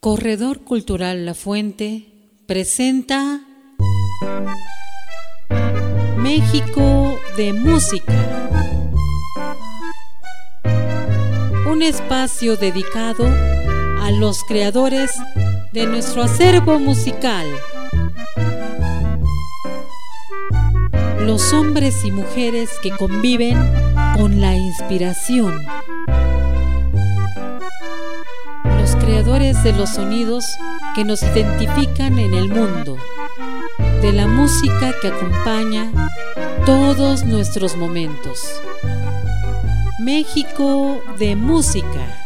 Corredor Cultural La Fuente presenta México de Música, un espacio dedicado a los creadores de nuestro acervo musical, los hombres y mujeres que conviven con la inspiración, los creadores de los sonidos que nos identifican en el mundo, de la música que acompaña todos nuestros momentos. México de Música.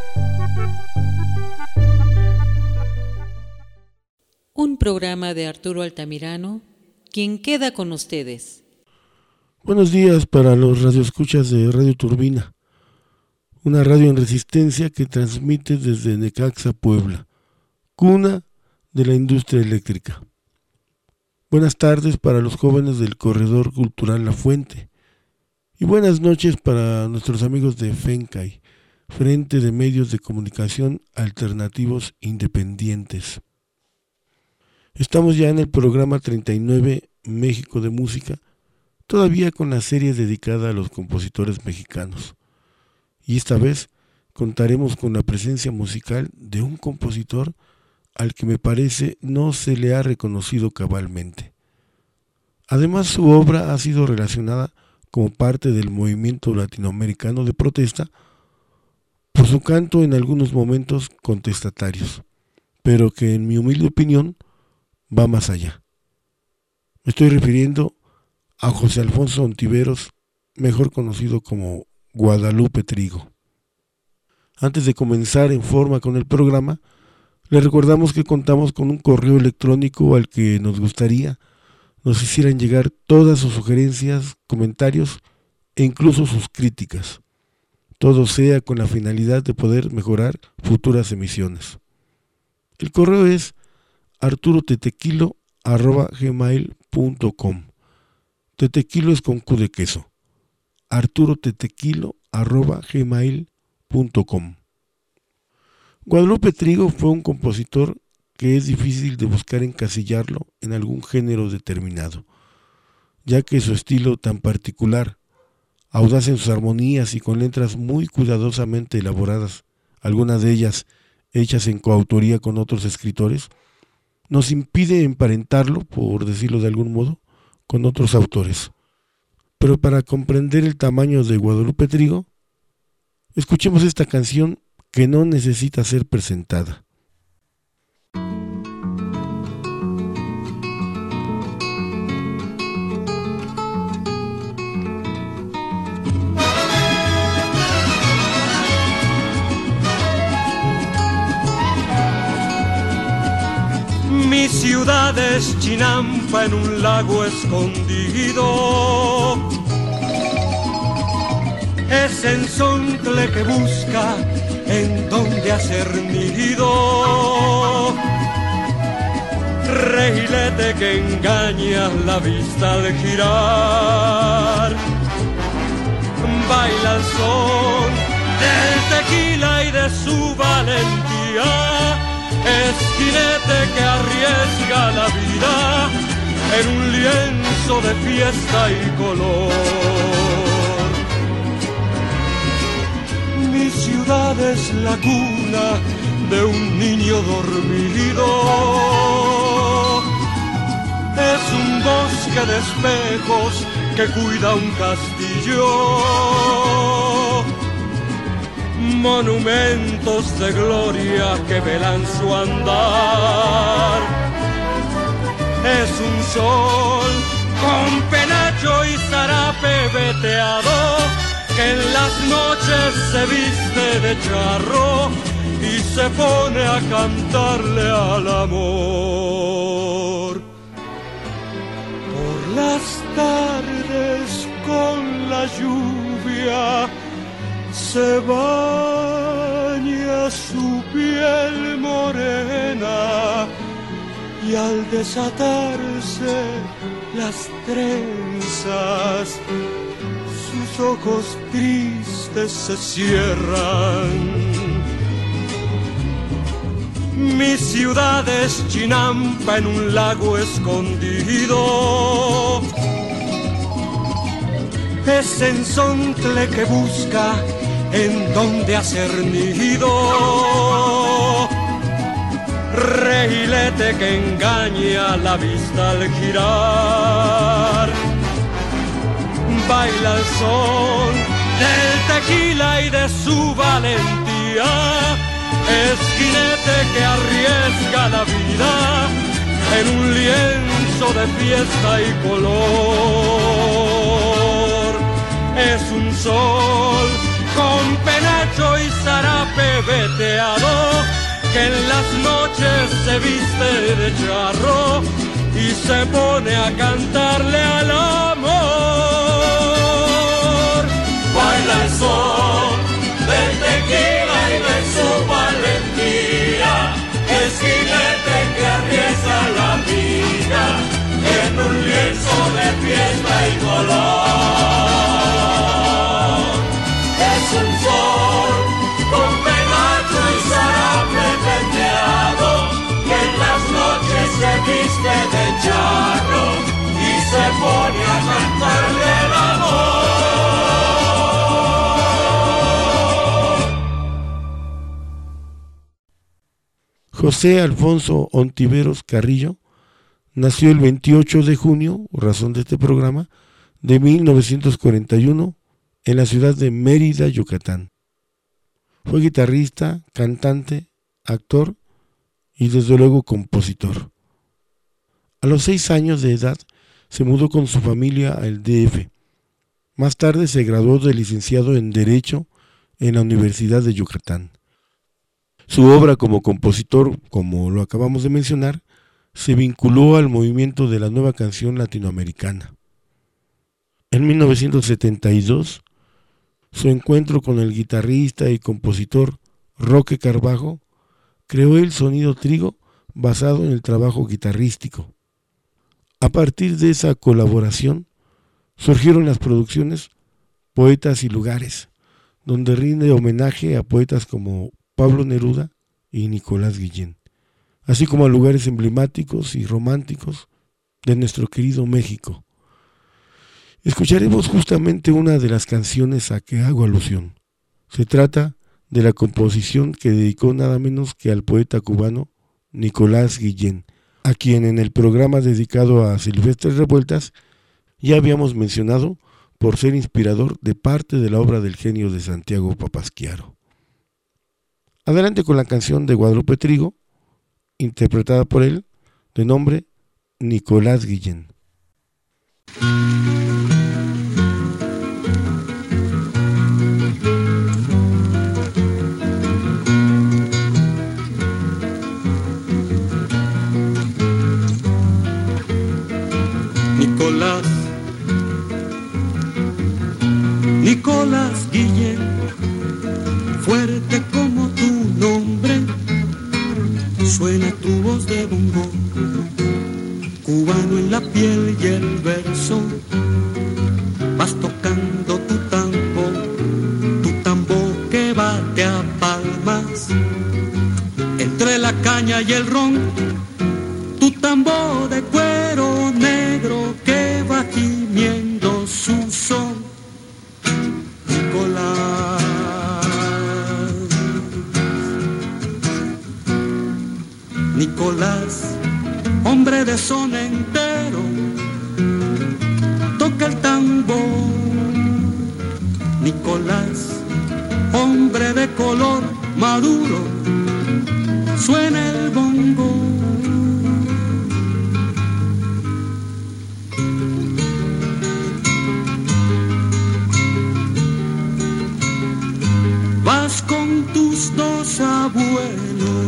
Un programa de Arturo Altamirano, quien queda con ustedes. Buenos días para los radioescuchas de Radio Turbina, una radio en resistencia que transmite desde Necaxa, Puebla, cuna de la industria eléctrica. Buenas tardes para los jóvenes del Corredor Cultural La Fuente y buenas noches para nuestros amigos de FENCAI, Frente de Medios de Comunicación Alternativos Independientes. Estamos ya en el programa 39 México de Música, todavía con la serie dedicada a los compositores mexicanos. Y esta vez contaremos con la presencia musical de un compositor al que me parece no se le ha reconocido cabalmente. Además, su obra ha sido relacionada como parte del movimiento latinoamericano de protesta por su canto en algunos momentos contestatarios, pero que en mi humilde opinión va más allá. Me estoy refiriendo a José Alfonso Ontiveros, mejor conocido como Guadalupe Trigo. Antes de comenzar en forma con el programa, les recordamos que contamos con un correo electrónico al que nos gustaría nos hicieran llegar todas sus sugerencias, comentarios e incluso sus críticas. Todo sea con la finalidad de poder mejorar futuras emisiones. El correo es arturotetequilo@gmail.com. Tetequilo es con Q de queso. arturotetequilo@gmail.com. Guadalupe Trigo fue un compositor que es difícil de buscar encasillarlo en algún género determinado, ya que su estilo tan particular, audaz en sus armonías y con letras muy cuidadosamente elaboradas, algunas de ellas hechas en coautoría con otros escritores, nos impide emparentarlo, por decirlo de algún modo, con otros autores. Pero para comprender el tamaño de Guadalupe Trigo, escuchemos esta canción que no necesita ser presentada. Mi ciudad es Chinampa en un lago escondido, es enzontle que busca en donde hacer nido, regilete que engaña la vista al girar, baila el son del tequila y de su valentía, es jinete que arriesga la vida en un lienzo de fiesta y color. Mi ciudad es la cuna de un niño dormido, es un bosque de espejos que cuida un castillo, monumentos de gloria que velan su andar. Es un sol con penacho y zarape veteado que en las noches se viste de charro y se pone a cantarle al amor. Por las tardes con la lluvia se baña su piel morena y al desatarse las trenzas sus ojos tristes se cierran. Mi ciudad es Chinampa en un lago escondido. Es Cenzontle que busca en donde hacer nido. Regilete que engaña la vista al girar. Baila el son del tequila y de su valentía. Es jinete que arriesga la vida en un lienzo de fiesta y color. Es un sol con penacho y zarape veteado que en las noches se viste de charro y se pone a cantarle al amor. Baila el sol del tequila y de su valentía, es jinete que arriesga la vida en un lienzo de fiesta y color. Es un sol con penacho y zarape veteado que en las noches se viste de charro y se pone a cantarle el amor. José Alfonso Ontiveros Carrillo nació el 28 de junio, razón de este programa, de 1941 en la ciudad de Mérida, Yucatán. Fue guitarrista, cantante, actor y desde luego compositor. A los 6 años de edad se mudó con su familia al DF. Más tarde se graduó de licenciado en Derecho en la Universidad de Yucatán. Su obra como compositor, como lo acabamos de mencionar, se vinculó al movimiento de la nueva canción latinoamericana. En 1972, su encuentro con el guitarrista y compositor Roque Carbajo creó el sonido Trigo basado en el trabajo guitarrístico. A partir de esa colaboración surgieron las producciones Poetas y Lugares, donde rinde homenaje a poetas como Pablo Neruda y Nicolás Guillén, así como a lugares emblemáticos y románticos de nuestro querido México. Escucharemos justamente una de las canciones a que hago alusión. Se trata de la composición que dedicó nada menos que al poeta cubano Nicolás Guillén, a quien en el programa dedicado a Silvestre Revueltas ya habíamos mencionado por ser inspirador de parte de la obra del genio de Santiago Papasquiaro. Adelante con la canción de Guadalupe Trigo, interpretada por él, de nombre Nicolás Guillén. Nicolás Guillén, fuerte como tu nombre, suena tu voz de bongo, cubano en la piel y el verso, vas tocando tu tambor que bate a palmas, entre la caña y el ron, tu tambor de cuero negro que va gimiendo su son. Nicolás, hombre de son entero, toca el tambor. Nicolás, hombre de color maduro, suena el bongo. Vas con tus dos abuelos,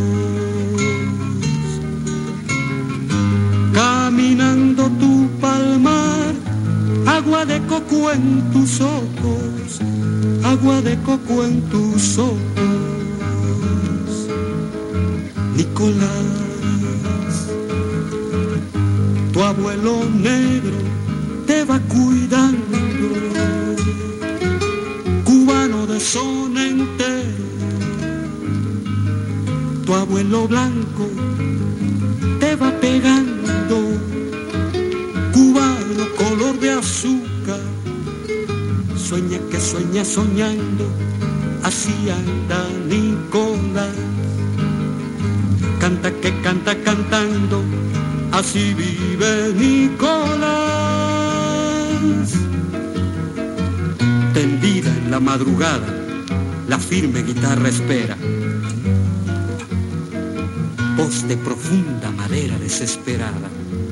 caminando tu palmar, agua de coco en tus ojos, agua de coco en tus ojos. Nicolás, tu abuelo negro te va cuidando, cubano de son entero, tu abuelo lo blanco te va pegando, cubano color de azúcar, sueña que sueña soñando, así anda Nicolás. Canta que canta cantando, así vive Nicolás. Tendida en la madrugada, la firme guitarra espera, voz de profunda madera desesperada.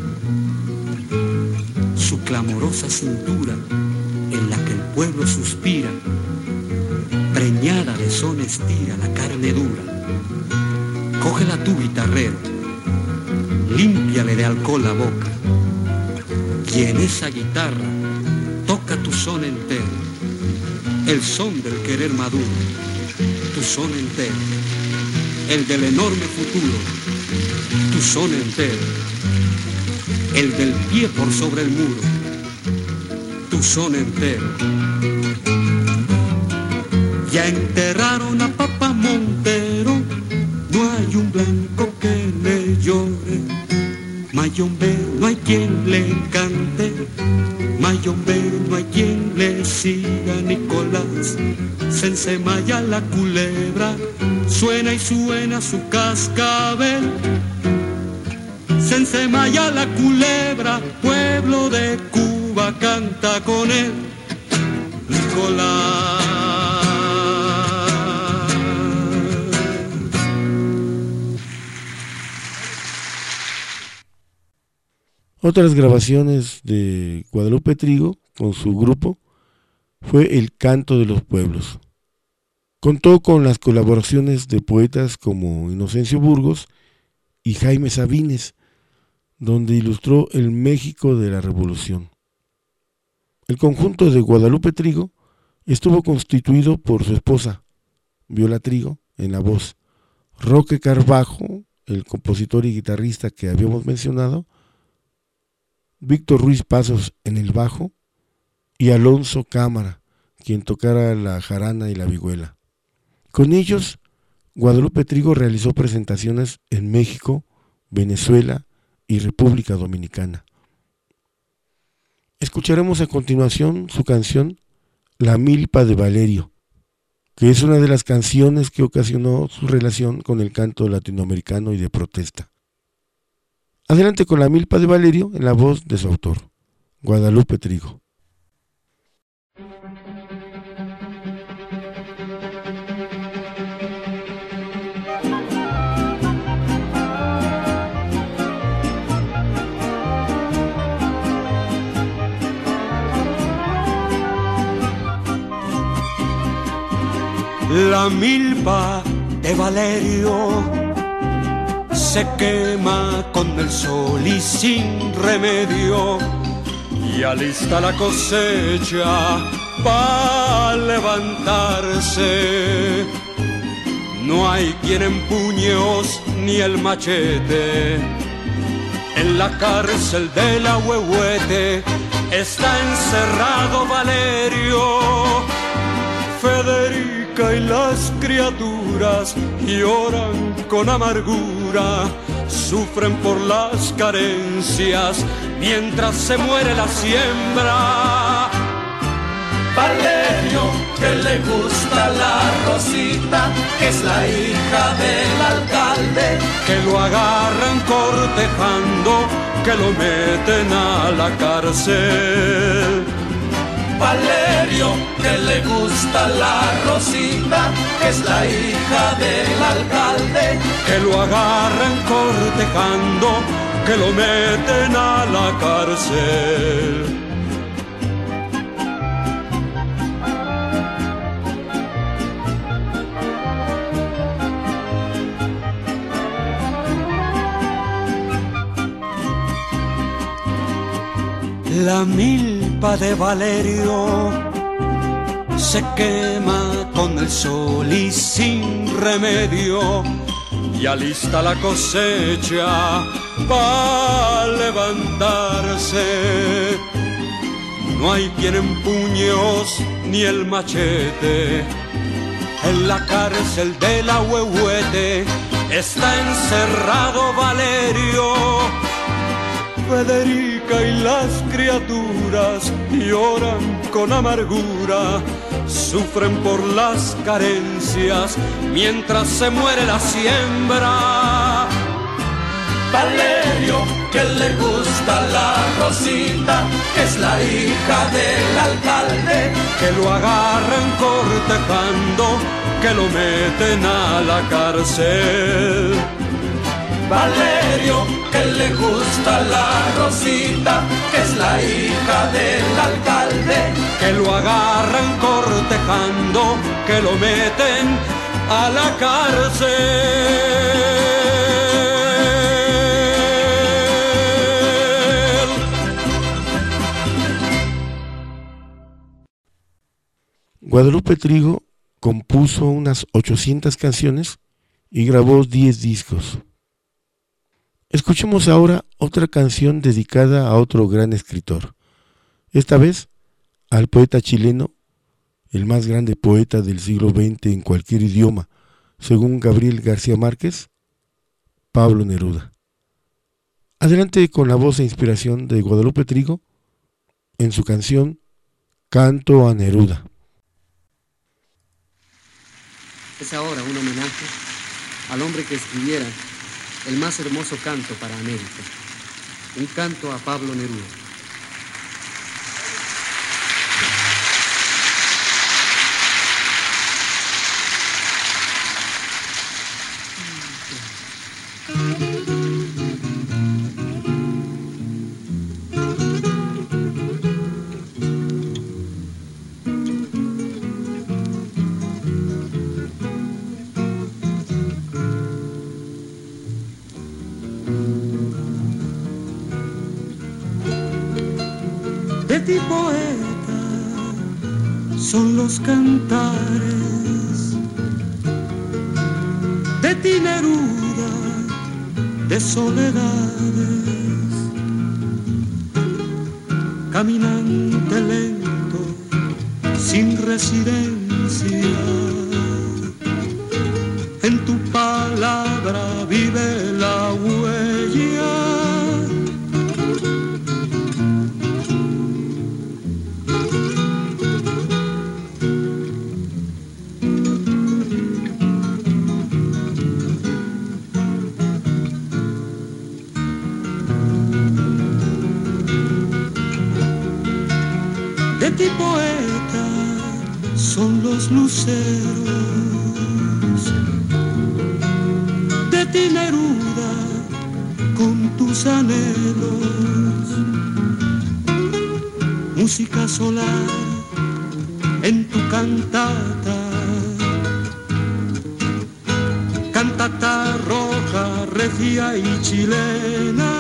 Su clamorosa cintura en la que el pueblo suspira, preñada de son estira la carne dura. Cógela tú, guitarrero, límpiale de alcohol la boca, y en esa guitarra toca tu son entero, el son del querer maduro, tu son entero, el del enorme futuro, tu son entero, el del pie por sobre el muro, tu son entero. Ya enterraron a Papá Montero, no hay un blanco que le llore, Mayombe no hay quien le cante, Mayombe no hay quien le siga. Nicolás se ensemalla la culebra, suena y suena su cascabel. Se ensemalla la culebra, pueblo de Cuba canta con él, Nicolás. Otras grabaciones de Guadalupe Trigo con su grupo fue El Canto de los Pueblos. Contó con las colaboraciones de poetas como Inocencio Burgos y Jaime Sabines, donde ilustró el México de la Revolución. El conjunto de Guadalupe Trigo estuvo constituido por su esposa, Viola Trigo, en la voz, Roque Carbajo, el compositor y guitarrista que habíamos mencionado, Víctor Ruiz Pasos en el bajo y Alonso Cámara, quien tocara la jarana y la vihuela. Con ellos, Guadalupe Trigo realizó presentaciones en México, Venezuela y República Dominicana. Escucharemos a continuación su canción La Milpa de Valerio, que es una de las canciones que ocasionó su relación con el canto latinoamericano y de protesta. Adelante con La Milpa de Valerio en la voz de su autor, Guadalupe Trigo. La milpa de Valerio se quema con el sol y sin remedio, y alista la cosecha para levantarse. No hay quien empuñe hoz ni el machete. En la cárcel de la Huehuete está encerrado Valerio. Federica y las criaturas lloran con amargura, sufren por las carencias mientras se muere la siembra. Valerio, que le gusta la Rosita, que es la hija del alcalde, que lo agarran cortejando, que lo meten a la cárcel. Valerio, que le gusta la Rosita, que es la hija del alcalde, que lo agarran cortejando, que lo meten a la cárcel. La milpa de Valerio se quema con el sol y sin remedio, y alista la cosecha para levantarse. No hay quien empuñe hoz ni el machete. En la cárcel de la Huehuete está encerrado Valerio. Federica y las criaturas lloran con amargura, sufren por las carencias mientras se muere la siembra. Valerio, que le gusta la Rosita, que es la hija del alcalde, que lo agarran cortejando, que lo meten a la cárcel. Valerio, que le gusta la Rosita, que es la hija del alcalde, que lo agarran cortejando, que lo meten a la cárcel. Guadalupe Trigo compuso unas 800 canciones y grabó 10 discos. Escuchemos ahora otra canción dedicada a otro gran escritor, esta vez al poeta chileno, el más grande poeta del siglo XX en cualquier idioma, según Gabriel García Márquez, Pablo Neruda. Adelante con la voz e inspiración de Guadalupe Trigo en su canción Canto a Neruda. Es ahora un homenaje al hombre que escribiera el más hermoso canto para América, un canto a Pablo Neruda. De ti poeta son los cantares, de ti Neruda, de soledades, caminante lento, sin residencia, en tu palabra vive la huella. De ti poeta son los luceros, de ti Neruda con tus anhelos, música solar en tu cantata, cantata roja, regia y chilena.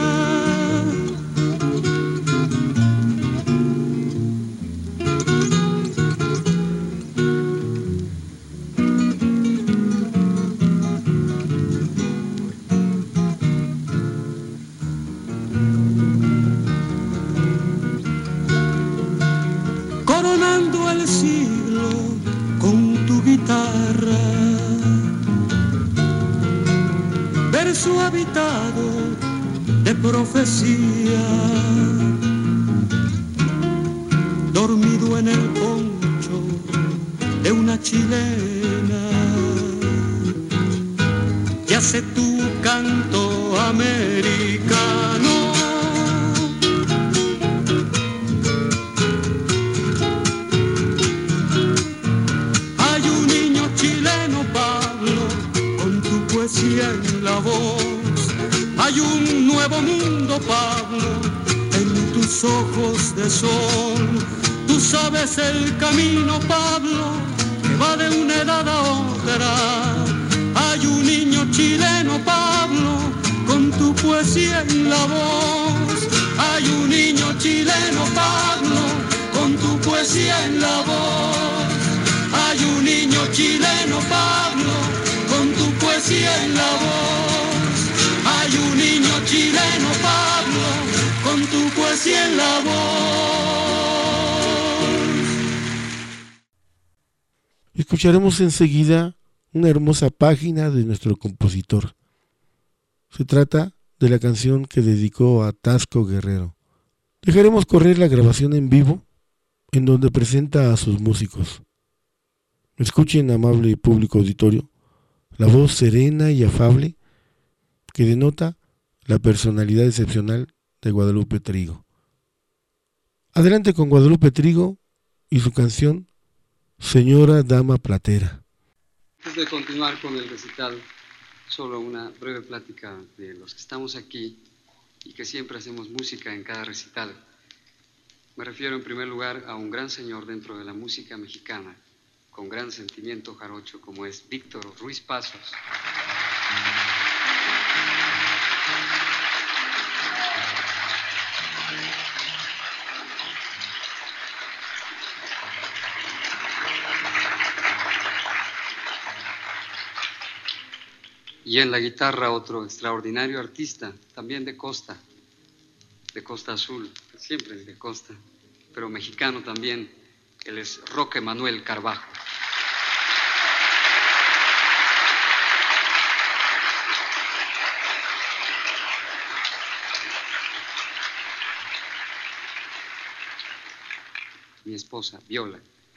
Coronando el siglo con tu guitarra, verso habitado de profecía, dormido en el poncho de una chilena, yace tu canto americano. En la voz hay un nuevo mundo, Pablo, en tus ojos de sol. Tú sabes el camino, Pablo, que va de una edad a otra. Hay un niño chileno, Pablo, con tu poesía en la voz. Hay un niño chileno, Pablo, con tu poesía en la voz. Hay un niño chileno, Pablo, con tu poesía en la voz. Hay un niño chileno, Pablo, con tu poesía en la voz. escucharemos enseguida una hermosa página de nuestro compositor. Se trata de la canción que dedicó a Tasco Guerrero. Dejaremos correr la grabación en vivo, en donde presenta a sus músicos. Escuchen, amable público auditorio, la voz serena y afable que denota la personalidad excepcional de Guadalupe Trigo. Adelante con Guadalupe Trigo y su canción Señora Dama Platera. Antes de continuar con el recital, solo una breve plática de los que estamos aquí y que siempre hacemos música en cada recital. Me refiero en primer lugar a un gran señor dentro de la música mexicana, con gran sentimiento jarocho, como es Víctor Ruiz Pazos. Y en la guitarra otro extraordinario artista, también de Costa Azul, siempre es de Costa, pero mexicano también, él es Roque Manuel Carvajo. Mi esposa, Viola.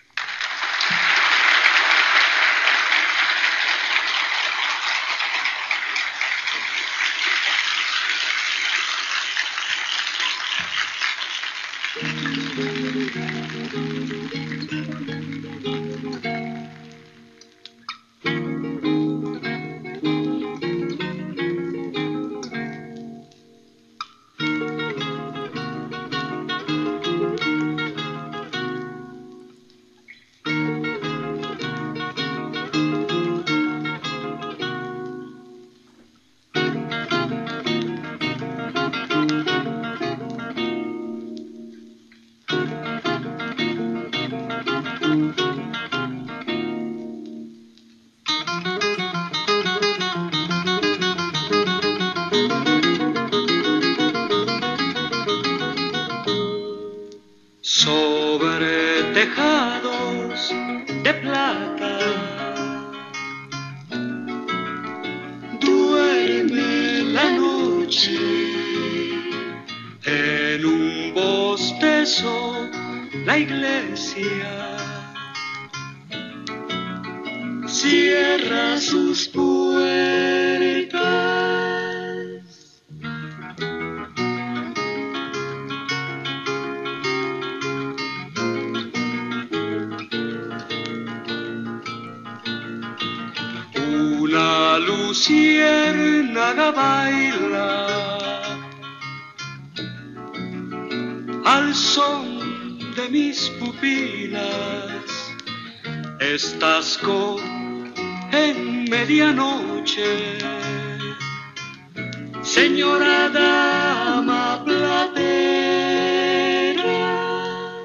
La iglesia cierra sus puertas. Una luciérnaga baila al son de mis pupilas. Estás en medianoche, señora dama platera.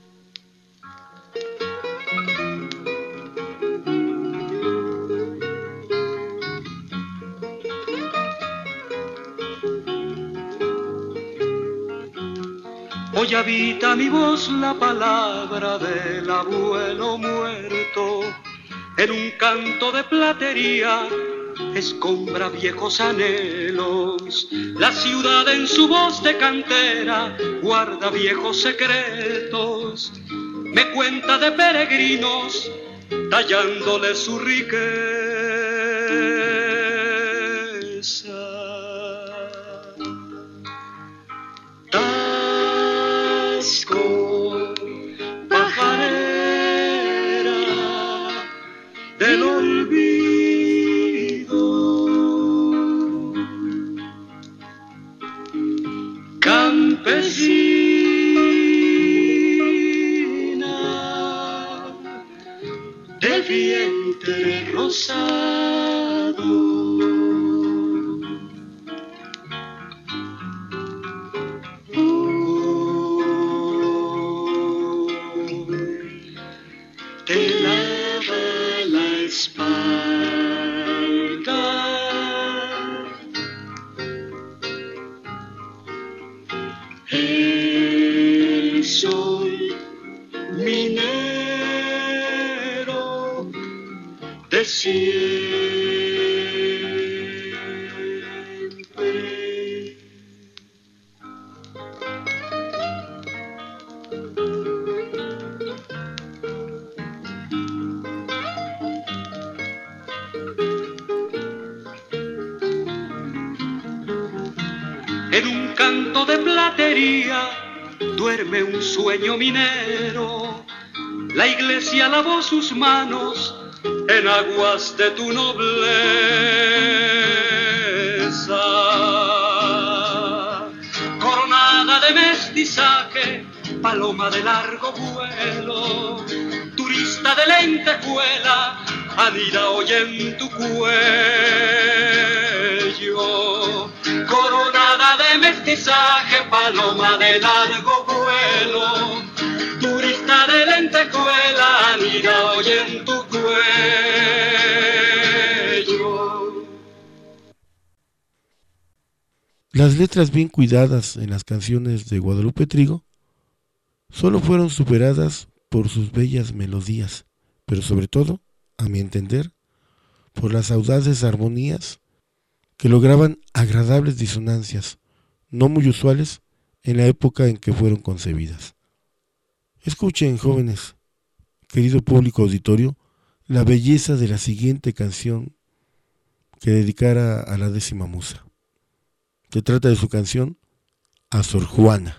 Hoy habita mi voz la palabra del abuelo muerto. En un canto de platería escombra viejos anhelos. La ciudad en su voz de cantera guarda viejos secretos. Me cuenta de peregrinos tallándole su riqueza. Tasco, pajarera del olvido, campesina de vientre rosado. Te lava la espalda, el sol minero siempre. En un canto de platería duerme un sueño minero. La iglesia lavó sus manos en aguas de tu nobleza. Coronada de mestizaje, paloma de largo vuelo, turista de lentejuela, anida hoy en tu cuello. Coronada de mestizaje, paloma de largo vuelo, turista de lentejuela, anida hoy en tu cuello. Las letras bien cuidadas en las canciones de Guadalupe Trigo solo fueron superadas por sus bellas melodías, pero sobre todo, a mi entender, por las audaces armonías que lograban agradables disonancias, no muy usuales en la época en que fueron concebidas. Escuchen, jóvenes, querido público auditorio, la belleza de la siguiente canción que dedicara a la 10ª musa. Se trata de su canción A Sor Juana.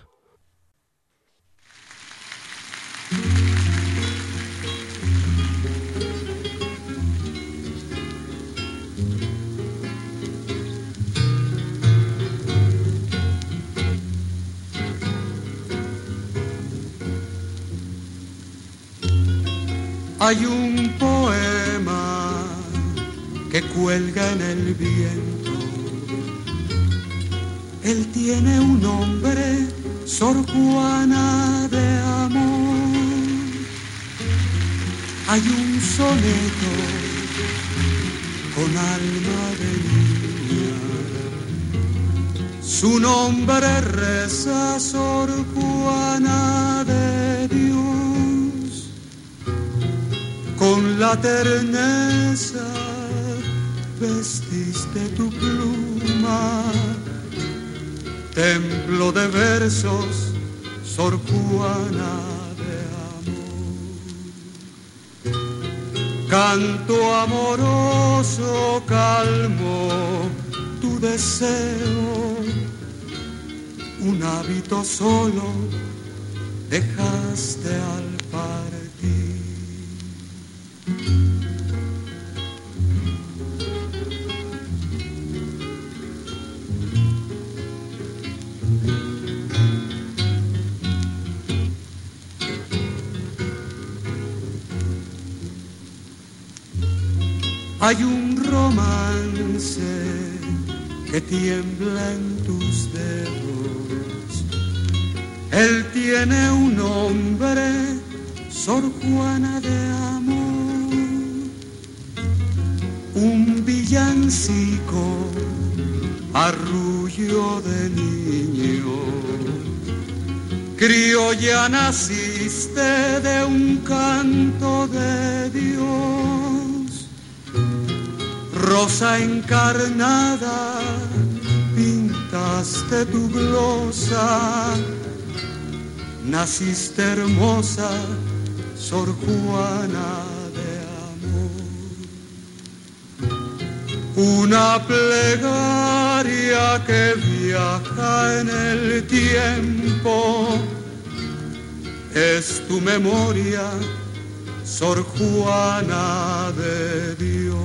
Hay un poema que cuelga en el viento. Él tiene un nombre, Sor Juana de amor. Hay un soneto con alma de niña. Su nombre reza, Sor Juana de Dios. Con la terneza vestiste tu pluma, templo de versos, Sor Juana de amor. Canto amoroso calmó tu deseo, un hábito solo dejaste al partir. Hay un romance que tiembla en tus dedos. Él tiene un nombre, Sor Juana de amor. Un villancico, arrullo de niño. Criolla naciste de un canto de Dios. Rosa encarnada, pintaste tu glosa, naciste hermosa, Sor Juana de amor. Una plegaria que viaja en el tiempo, es tu memoria, Sor Juana de Dios.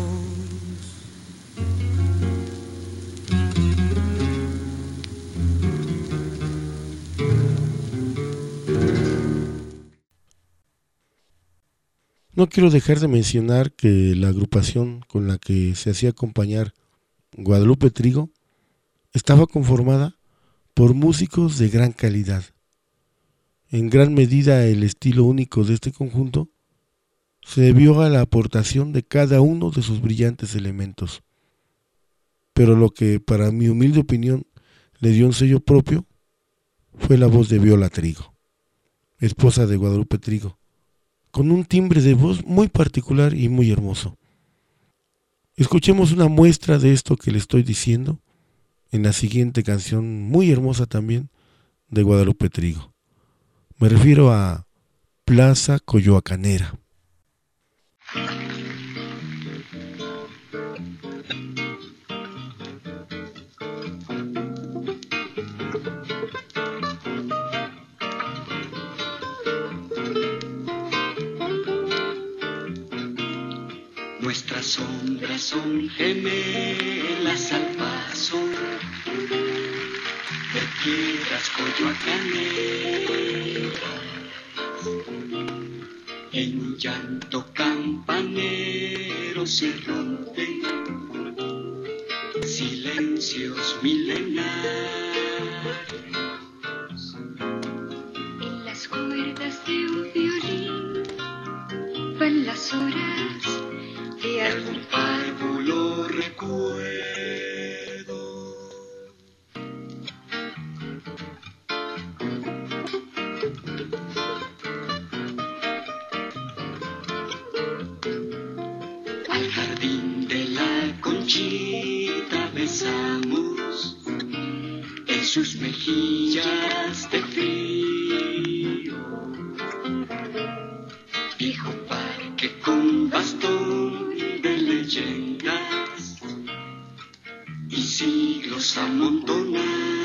No quiero dejar de mencionar que la agrupación con la que se hacía acompañar Guadalupe Trigo estaba conformada por músicos de gran calidad. En gran medida el estilo único de este conjunto se debió a la aportación de cada uno de sus brillantes elementos. Pero lo que, para mi humilde opinión, le dio un sello propio fue la voz de Viola Trigo, esposa de Guadalupe Trigo, con un timbre de voz muy particular y muy hermoso. Escuchemos una muestra de esto que le estoy diciendo en la siguiente canción, muy hermosa también, de Guadalupe Trigo. Me refiero a Plaza Coyoacanera. Nuestras sombras son gemelas al paso de piedras coyoacaneras. En llanto campanero se rompen silencios milenarios. En las cuerdas de un violín van las horas de algún párvulo recuerdo. Al jardín de la Conchita besamos en sus mejillas de frío. Viejo parque con bastón de leyendas y siglos amontonados.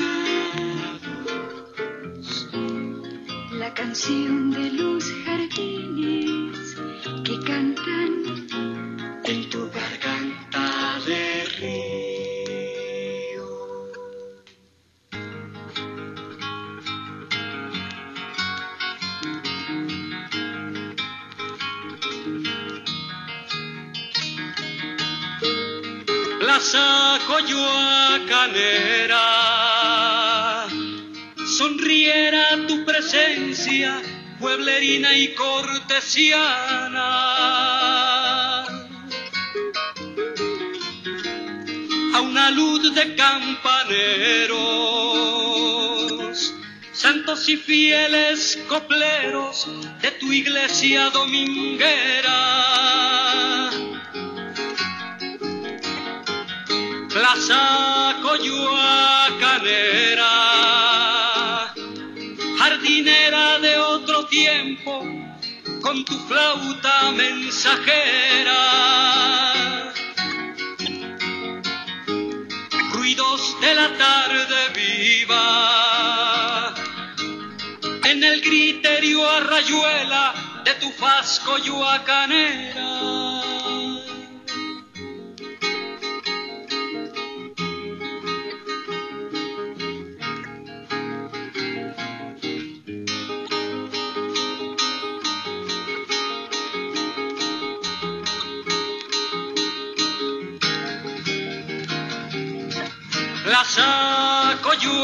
La canción de los jardines que cantan en tu garganta de río. Plaza Coyoacanera, sonriera tu presencia, pueblerina y cortesiana. A una luz de campaneros, santos y fieles copleros de tu iglesia dominguera. Plaza Coyoacanera, jardinera de otro tiempo, con tu flauta mensajera. Ruidos de la tarde viva, en el griterío a rayuela de tu faz coyoacanera. Plaza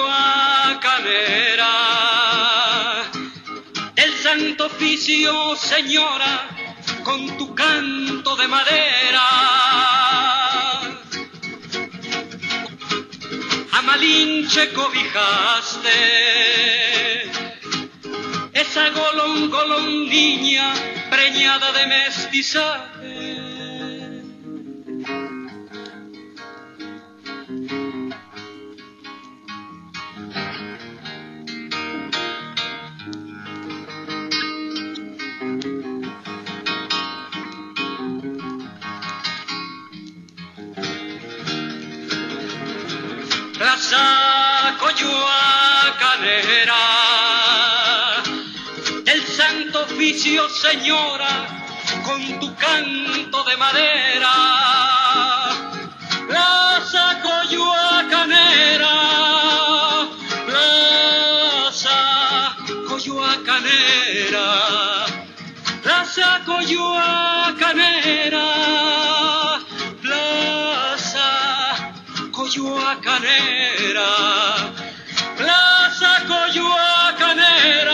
Coyoacanera, el santo oficio, señora, con tu canto de madera. A Malinche cobijaste, esa golón niña preñada de mestizaje. Plaza Coyoacanera, el santo oficio, señora, con tu canto de madera. Plaza Coyoacanera, Plaza Coyoacanera, Plaza Coyoacanera, Plaza Coyoacanera, Plaza Coyoacanera.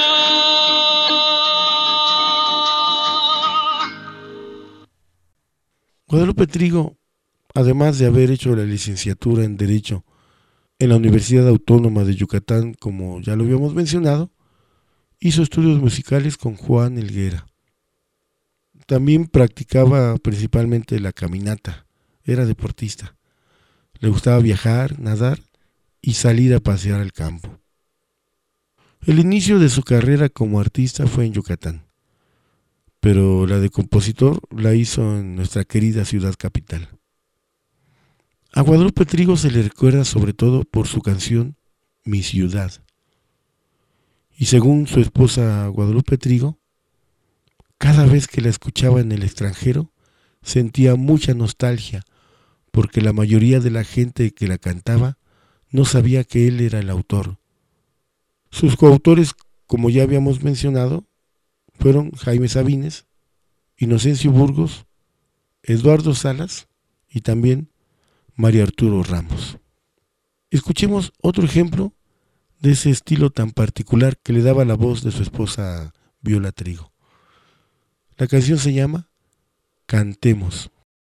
Guadalupe Trigo, además de haber hecho la licenciatura en Derecho en la Universidad Autónoma de Yucatán, como ya lo habíamos mencionado, hizo estudios musicales con Juan Helguera. También practicaba principalmente la caminata, era deportista. Le gustaba viajar, nadar y salir a pasear al campo. El inicio de su carrera como artista fue en Yucatán, pero la de compositor la hizo en nuestra querida ciudad capital. A Guadalupe Trigo se le recuerda sobre todo por su canción Mi Ciudad. Y según su esposa Guadalupe Trigo, cada vez que la escuchaba en el extranjero sentía mucha nostalgia porque la mayoría de la gente que la cantaba no sabía que él era el autor. Sus coautores, como ya habíamos mencionado, fueron Jaime Sabines, Inocencio Burgos, Eduardo Salas y también María Arturo Ramos. Escuchemos otro ejemplo de ese estilo tan particular que le daba la voz de su esposa Viola Trigo. La canción se llama Cantemos.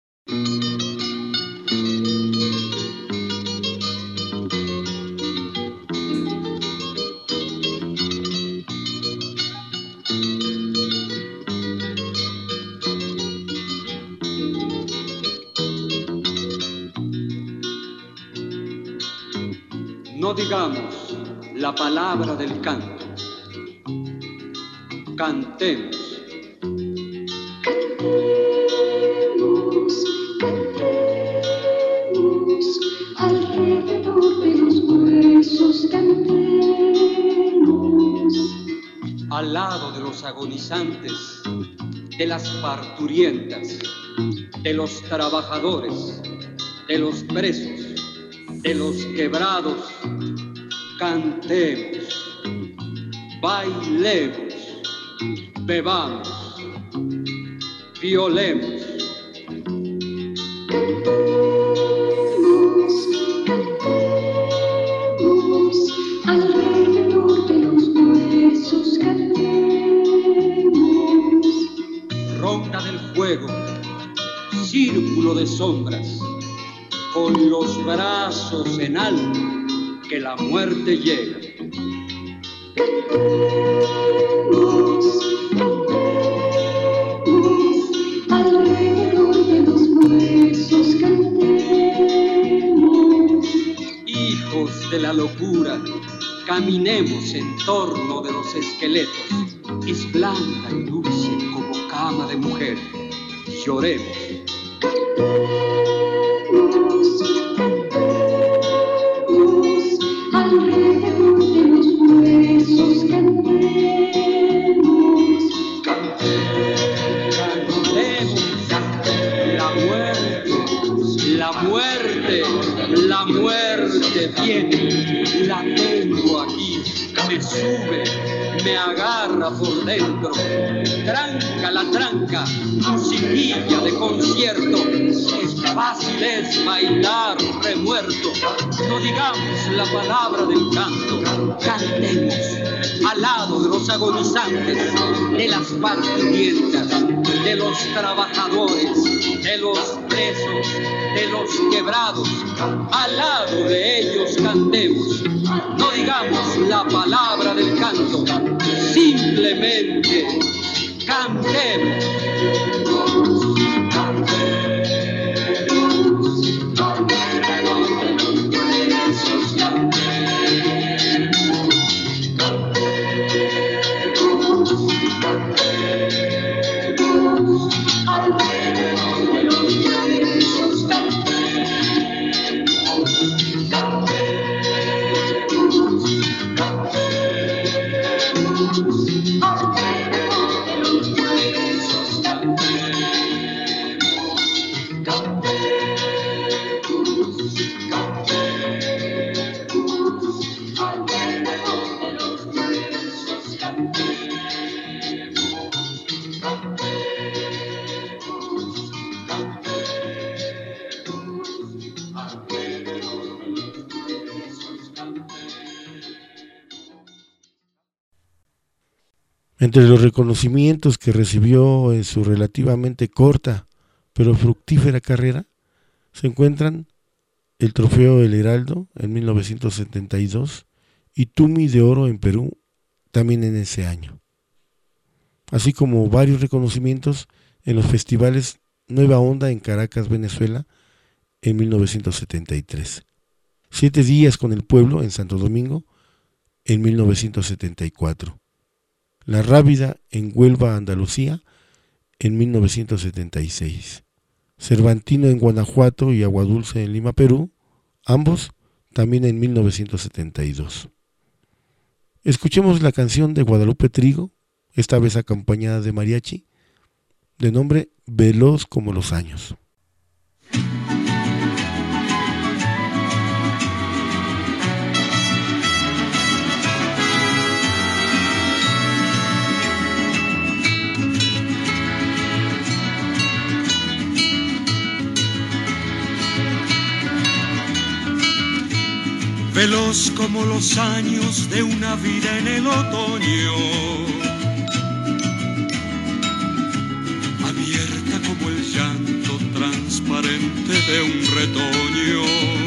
No digamos la palabra del canto. Cantemos. Cantemos, alrededor de los huesos cantemos. Al lado de los agonizantes, de las parturientas, de los trabajadores, de los presos, de los quebrados, cantemos, bailemos, bebamos, violemos. Cantemos, alrededor de los huesos cantemos. Ronda del fuego, círculo de sombras, con los brazos en alto, que la muerte llega. Cantemos, cantemos, alrededor de los huesos cantemos. Hijos de la locura, caminemos en torno de los esqueletos. Es blanca y dulce como cama de mujer. Lloremos. Alrededor de los huesos cantemos. La muerte viene, la tengo aquí, me sube, me agarra por dentro, tranca la tranca, musiquilla de concierto, es fácil es bailar remuerto, no digamos la palabra del canto, cantemos al lado de los agonizantes, de las parturientas, de los trabajadores, de los presos, de los quebrados, al lado de ellos cantemos, no digamos la palabra del canto, simplemente cantemos. Entre los reconocimientos que recibió en su relativamente corta pero fructífera carrera se encuentran el Trofeo El Heraldo en 1972 y Tumi de Oro en Perú también en ese año, así como varios reconocimientos en los festivales Nueva Onda en Caracas, Venezuela, en 1973. 7 días con el pueblo en Santo Domingo en 1974. La Rábida en Huelva, Andalucía en 1976. Cervantino en Guanajuato y Aguadulce en Lima, Perú, ambos también en 1972. Escuchemos la canción de Guadalupe Trigo, esta vez acompañada de mariachi, de nombre Veloz como los años. Veloz como los años de una vida en el otoño, abierta como el llanto transparente de un retoño,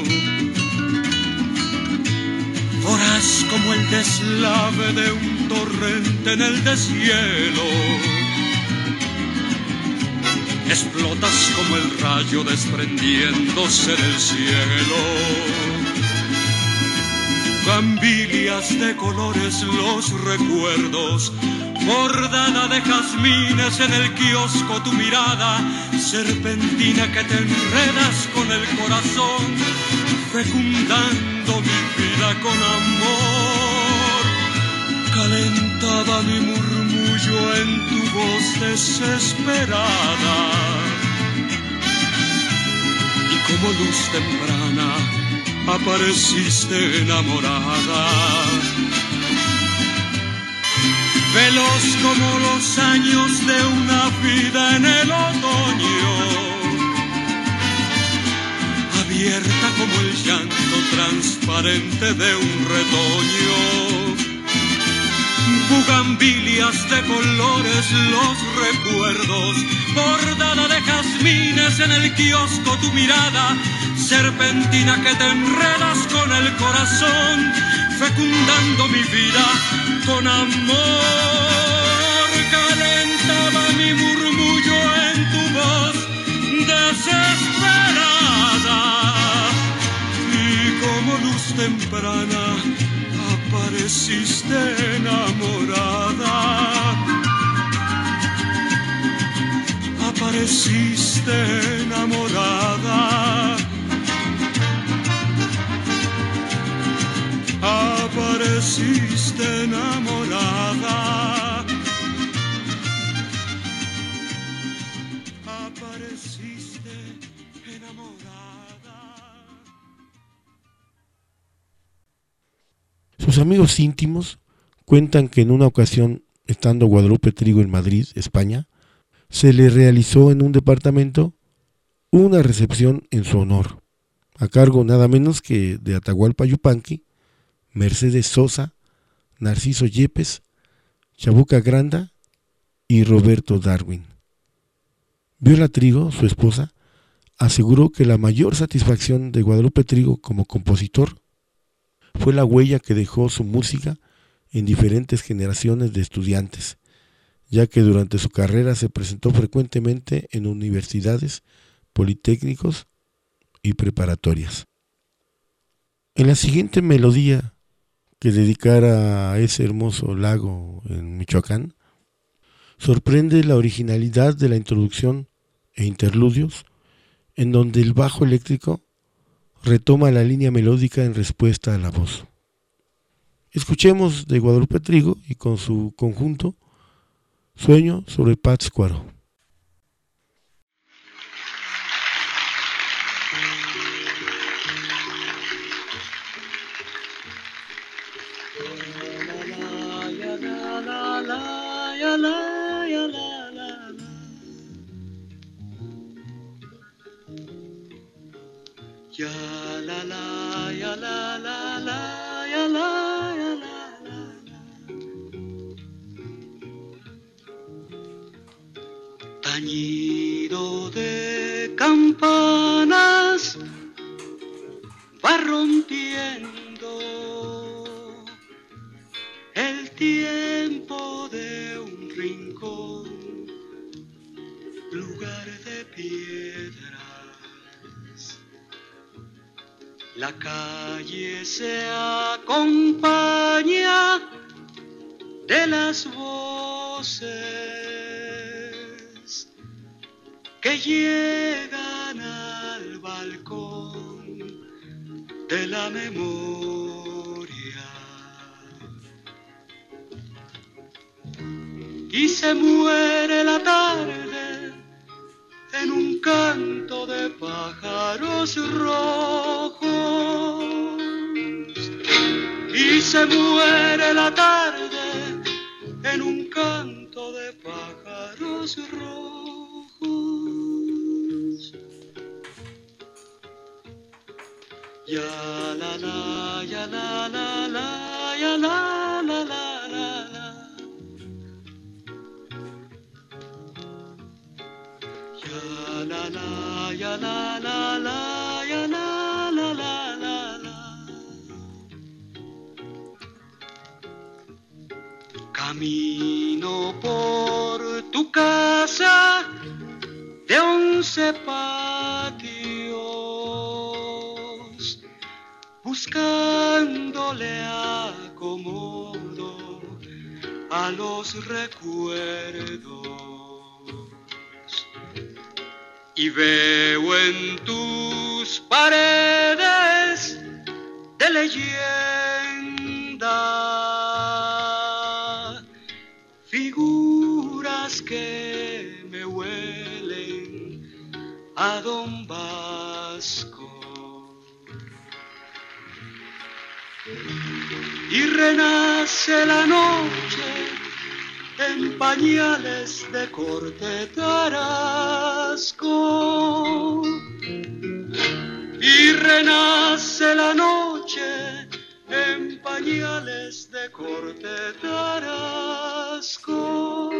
voraz como el deslave de un torrente en el deshielo, explotas como el rayo desprendiéndose del cielo. Gambilias de colores los recuerdos, bordada de jazmines en el kiosco tu mirada, serpentina que te enredas con el corazón, fecundando mi vida con amor. Calentaba mi murmullo en tu voz desesperada, y como luz temprana apareciste enamorada. Veloz como los años de una vida en el otoño, abierta como el llanto transparente de un retoño. Bugambilias de colores los recuerdos, bordada de jazmines en el kiosco tu mirada, serpentina que te enredas con el corazón, fecundando mi vida con amor. Calentaba mi murmullo en tu voz desesperada, y como luz temprana apareciste enamorada. Apareciste enamorada. Apareciste enamorada. Apareciste enamorada. Sus amigos íntimos cuentan que en una ocasión, estando Guadalupe Trigo en Madrid, España, se le realizó en un departamento una recepción en su honor, a cargo nada menos que de Atahualpa Yupanqui, Mercedes Sosa, Narciso Yepes, Chabuca Granda y Roberto Darwin. Viola Trigo, su esposa, aseguró que la mayor satisfacción de Guadalupe Trigo como compositor fue la huella que dejó su música en diferentes generaciones de estudiantes, ya que durante su carrera se presentó frecuentemente en universidades, politécnicos y preparatorias. En la siguiente melodía que dedicara a ese hermoso lago en Michoacán, sorprende la originalidad de la introducción e interludios, en donde el bajo eléctrico retoma la línea melódica en respuesta a la voz. Escuchemos de Guadalupe Trigo y con su conjunto Sueño sobre Pátzcuaro. Ya la la, ya la la la, ya la, ya la la. Tañido de campanas va rompiendo el tiempo de un rincón, lugar de piedras La calle se acompaña de las voces que llegan al balcón de la memoria y se muere la tarde en un canto de pájaros rojos y se muere la tarde en un canto de pájaros rojos. Ya la la, ya la la la, ya la la la la la. Ya la la, ya la la la, ya la la la la la. Camino por tu casa de 11 patios, buscándole acomodo a los recuerdos. Y veo en tus paredes de leyenda figuras que me huelen a Don Vasco. Y renace la noche en pañales de corte tarasco. Y renace la noche en pañales de corte tarasco.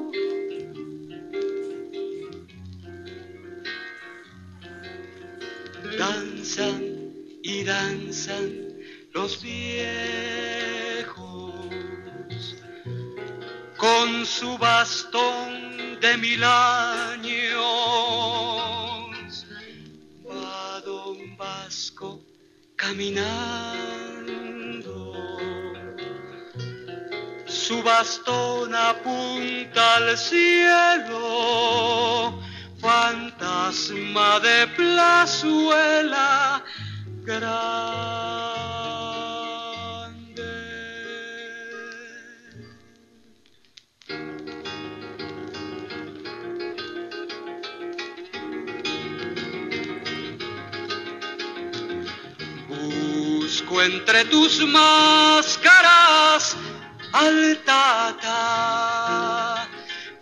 Danzan y danzan los viejos con su bastón de 1000 años. Va Don Vasco caminando, su bastón apunta al cielo, fantasma de plazuela grande. Busco entre tus máscaras al Tata,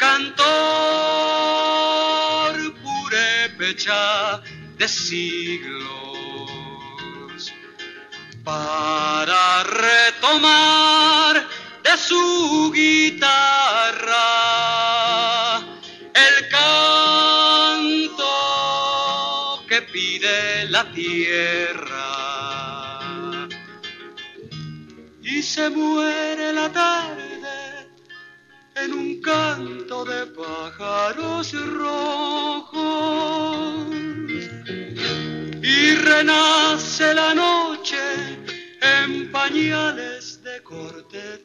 cantor purépecha de siglos, para retomar de su guitarra el canto que pide la tierra. Y se muere la tarde en un canto de pájaros rojos y renace la noche en pañales de corte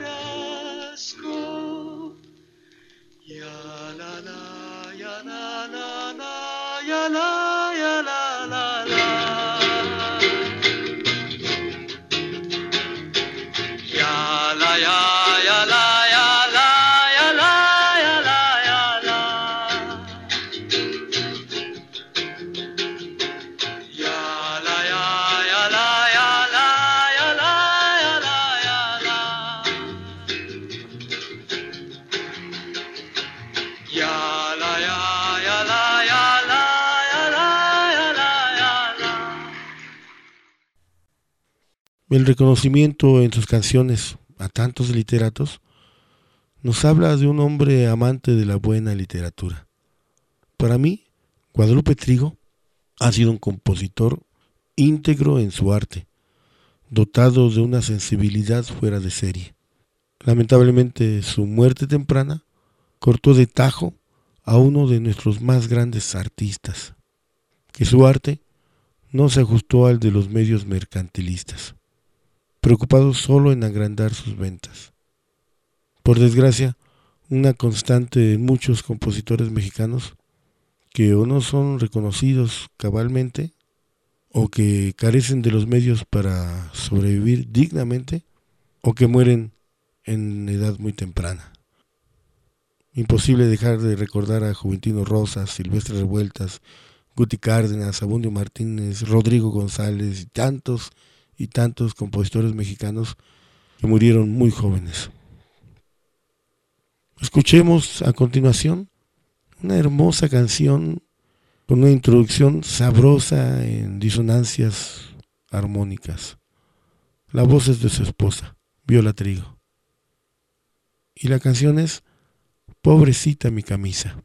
tarasco. Ya la la, ya la la la, ya la, ya la la la. Ya la, ya, ya la, ya la, ya la, ya la, ya la. Ya la, ya, ya la, ya la, ya la, ya la, ya la. Ya la, ya, ya la, ya la, ya la, ya la, ya la. El reconocimiento en sus canciones a tantos literatos nos habla de un hombre amante de la buena literatura. Para mí, Guadalupe Trigo ha sido un compositor íntegro en su arte, dotado de una sensibilidad fuera de serie. Lamentablemente, su muerte temprana cortó de tajo a uno de nuestros más grandes artistas. Que su arte no se ajustó al de los medios mercantilistas, preocupados solo en agrandar sus ventas. Por desgracia, una constante en muchos compositores mexicanos que o no son reconocidos cabalmente o que carecen de los medios para sobrevivir dignamente o que mueren en edad muy temprana. Imposible dejar de recordar a Juventino Rosas, Silvestre Revueltas, Guti Cárdenas, Abundio Martínez, Rodrigo González y tantos compositores mexicanos que murieron muy jóvenes. Escuchemos a continuación una hermosa canción con una introducción sabrosa en disonancias armónicas. La voz es de su esposa, Viola Trigo. Y la canción es Pobrecita mi camisa.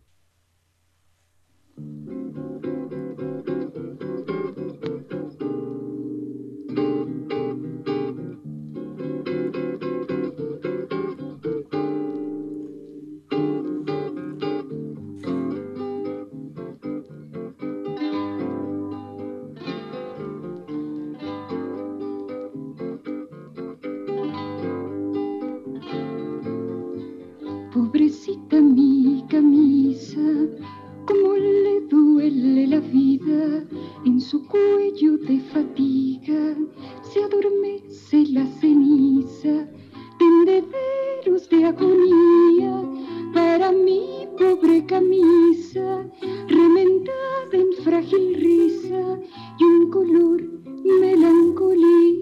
Pobrecita mi camisa, cómo le duele la vida, en su cuello de fatiga se adormece la ceniza, tendederos de agonía para mi pobre camisa, remendada en frágil risa y un color melancolía.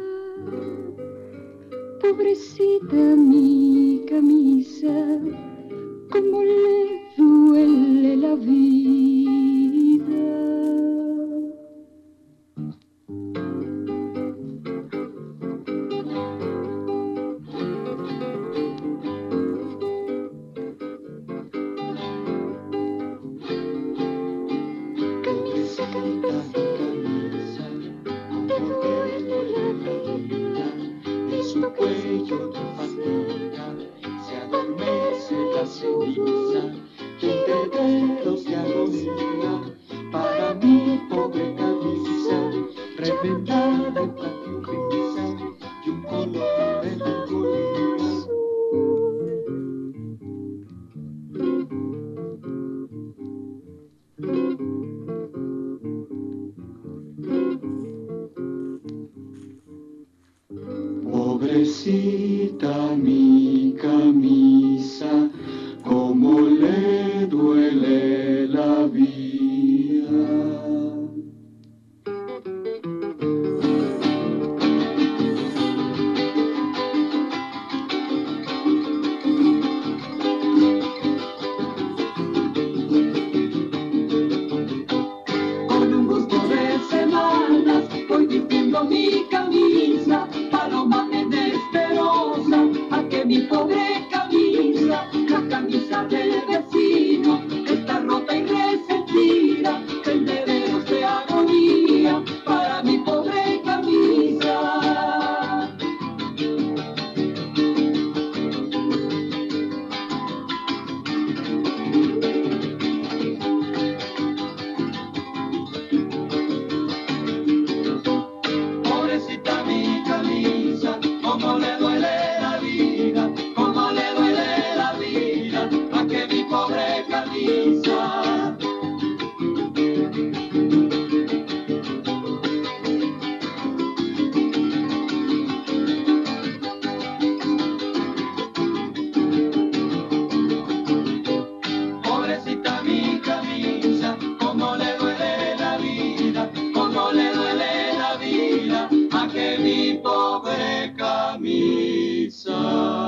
Pobrecita mi camisa, cómo le duele la vida. Camisa campesina, te duele la vida, visto cuello de fatiga, se adormece la ceniza, tendederos de agonía, para mi pobre camisa, remendada en frágil risa, y un color de melancolía. Pobrecita mi camisa, cómo le duele la vida. Con un gusto de semanas voy vistiendo mi camisa, paloma menesterosa, a que mi pobre camisa, la camisa del vecino, está rota y resentida, tendederos de agonía para mi pobre camisa. Pobrecita mi camisa, cómo le duele la vida, cómo le duele la vida, a que mi pobre camisa. Pobrecita mi camisa, cómo le duele la vida, cómo le duele la vida, a que mi pobre camisa.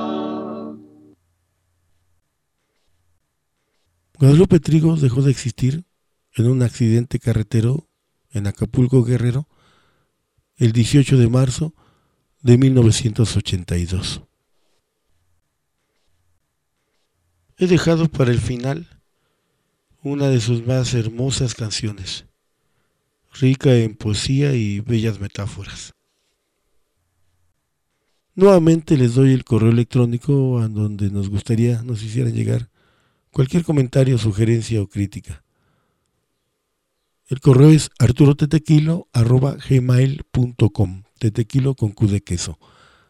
Guadalupe Trigo dejó de existir en un accidente carretero en Acapulco, Guerrero, el 18 de marzo de 1982. He dejado para el final una de sus más hermosas canciones, rica en poesía y bellas metáforas. Nuevamente les doy el correo electrónico a donde nos gustaría nos hicieran llegar cualquier comentario, sugerencia o crítica. El correo es arturotetequilo@gmail.com, tetequilo con Q de queso,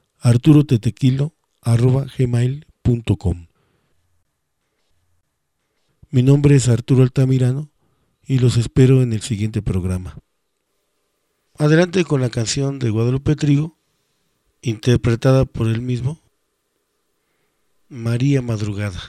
arturotetequilo@gmail.com. Mi nombre es Arturo Altamirano y los espero en el siguiente programa. Adelante con la canción de Guadalupe Trigo, interpretada por él mismo, María Madrugada.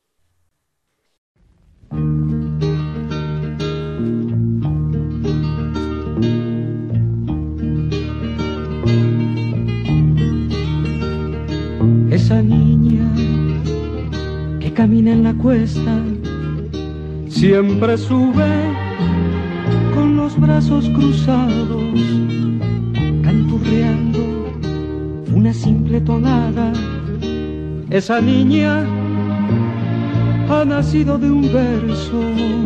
Esa niña que camina en la cuesta siempre sube con los brazos cruzados, canturreando una simple tonada. Esa niña ha nacido de un verso.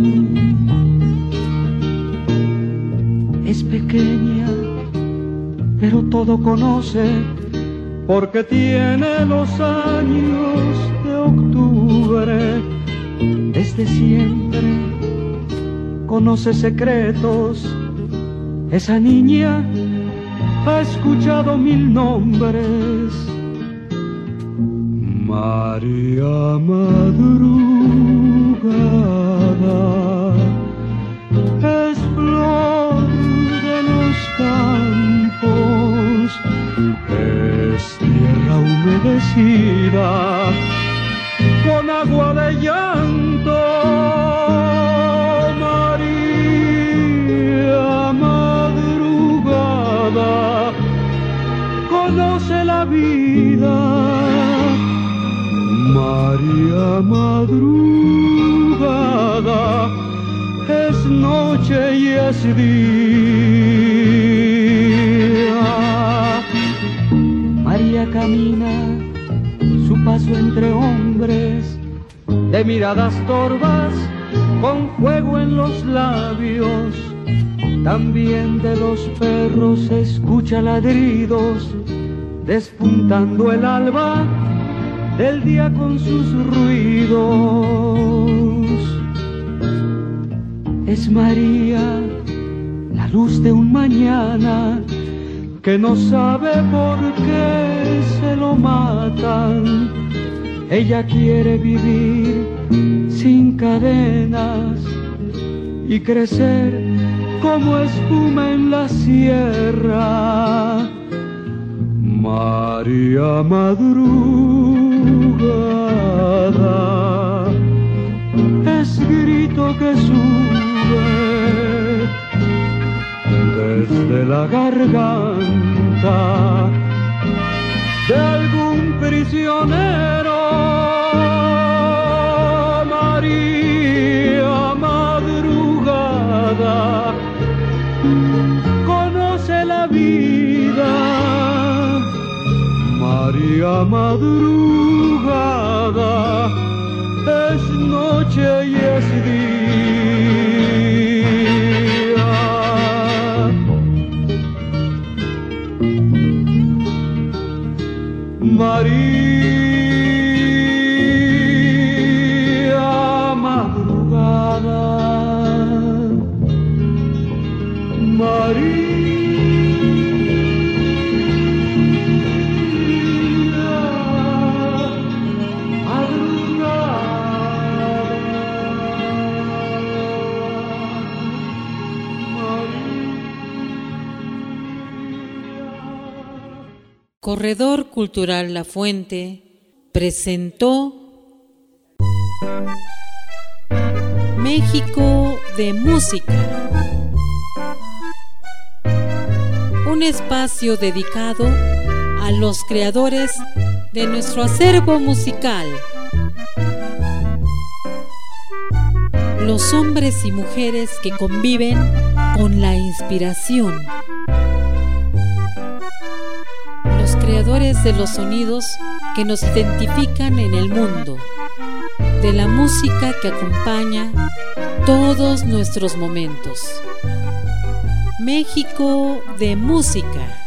Es pequeña, pero todo conoce, porque tiene los años de octubre. Desde siempre conoce secretos. Esa niña ha escuchado 1000 nombres. María Madrugada es flor de los campos, es tierra humedecida con agua de llanto. María Madrugada conoce la vida. María Madrugada es noche y es día. María camina su paso entre hombres, de miradas torvas, con fuego en los labios. También de los perros escucha ladridos, despuntando el alba del día con sus ruidos. Es María, la luz de un mañana, que no sabe por qué se lo matan. Ella quiere vivir sin cadenas y crecer como espuma en la sierra. María Madrugada es grito que sube desde la garganta de algún prisionero. María Madrugada conoce la vida. María Madrugada es noche y es día. María Madrugada, María Corredor Cultural La Fuente presentó México de Música, un espacio dedicado a los creadores de nuestro acervo musical, los hombres y mujeres que conviven con la inspiración, los creadores de los sonidos que nos identifican en el mundo, de la música que acompaña todos nuestros momentos. México de Música.